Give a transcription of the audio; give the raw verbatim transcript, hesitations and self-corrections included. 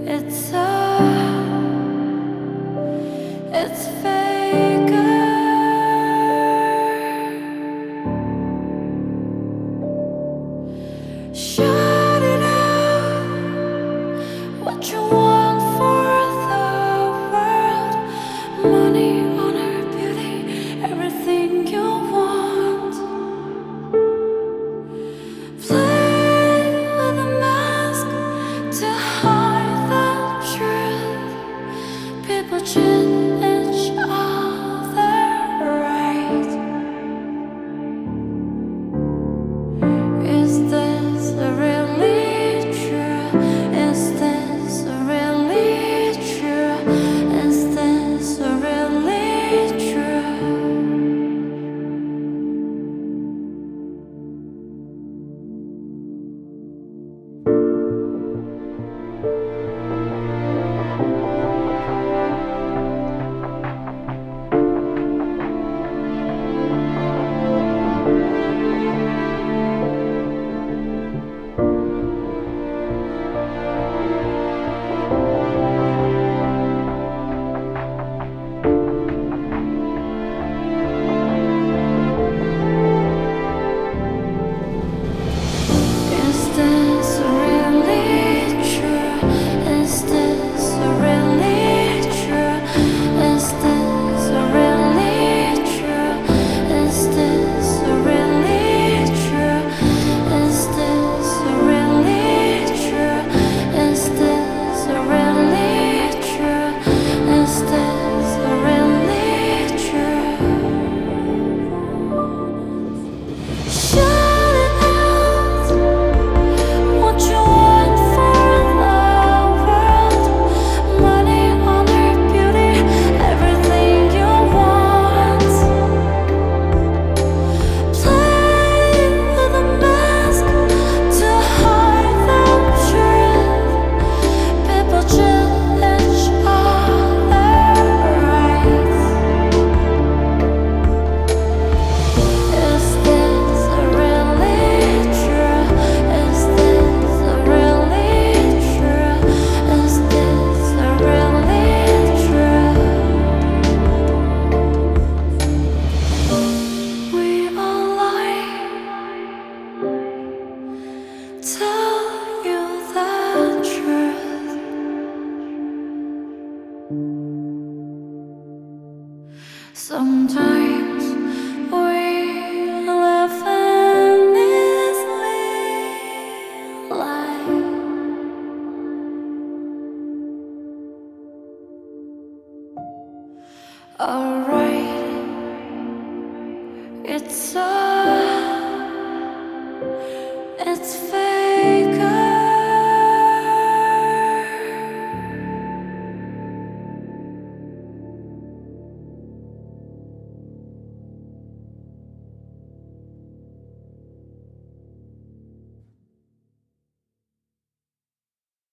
It's a, it's faker. Shout it out, what you want for the world. Money, honor, beauty, everything you want. Play with a mask to hide the truth. People treat each other right. Is this really true? Is this really true? Is this really true? Is this really true? Is this really true? Is this really true? Is this really true? Is this really true? Is this really true? Is this really true? Shout it out, what you want for the world. Money, honor, beauty, everything you want. Play with a mask to hide the truth. People treat each other right. Is this really true? Is this really true? Is this really true? We all lie, tell you the truth. Sometimes we live in this life. Alright, it's all.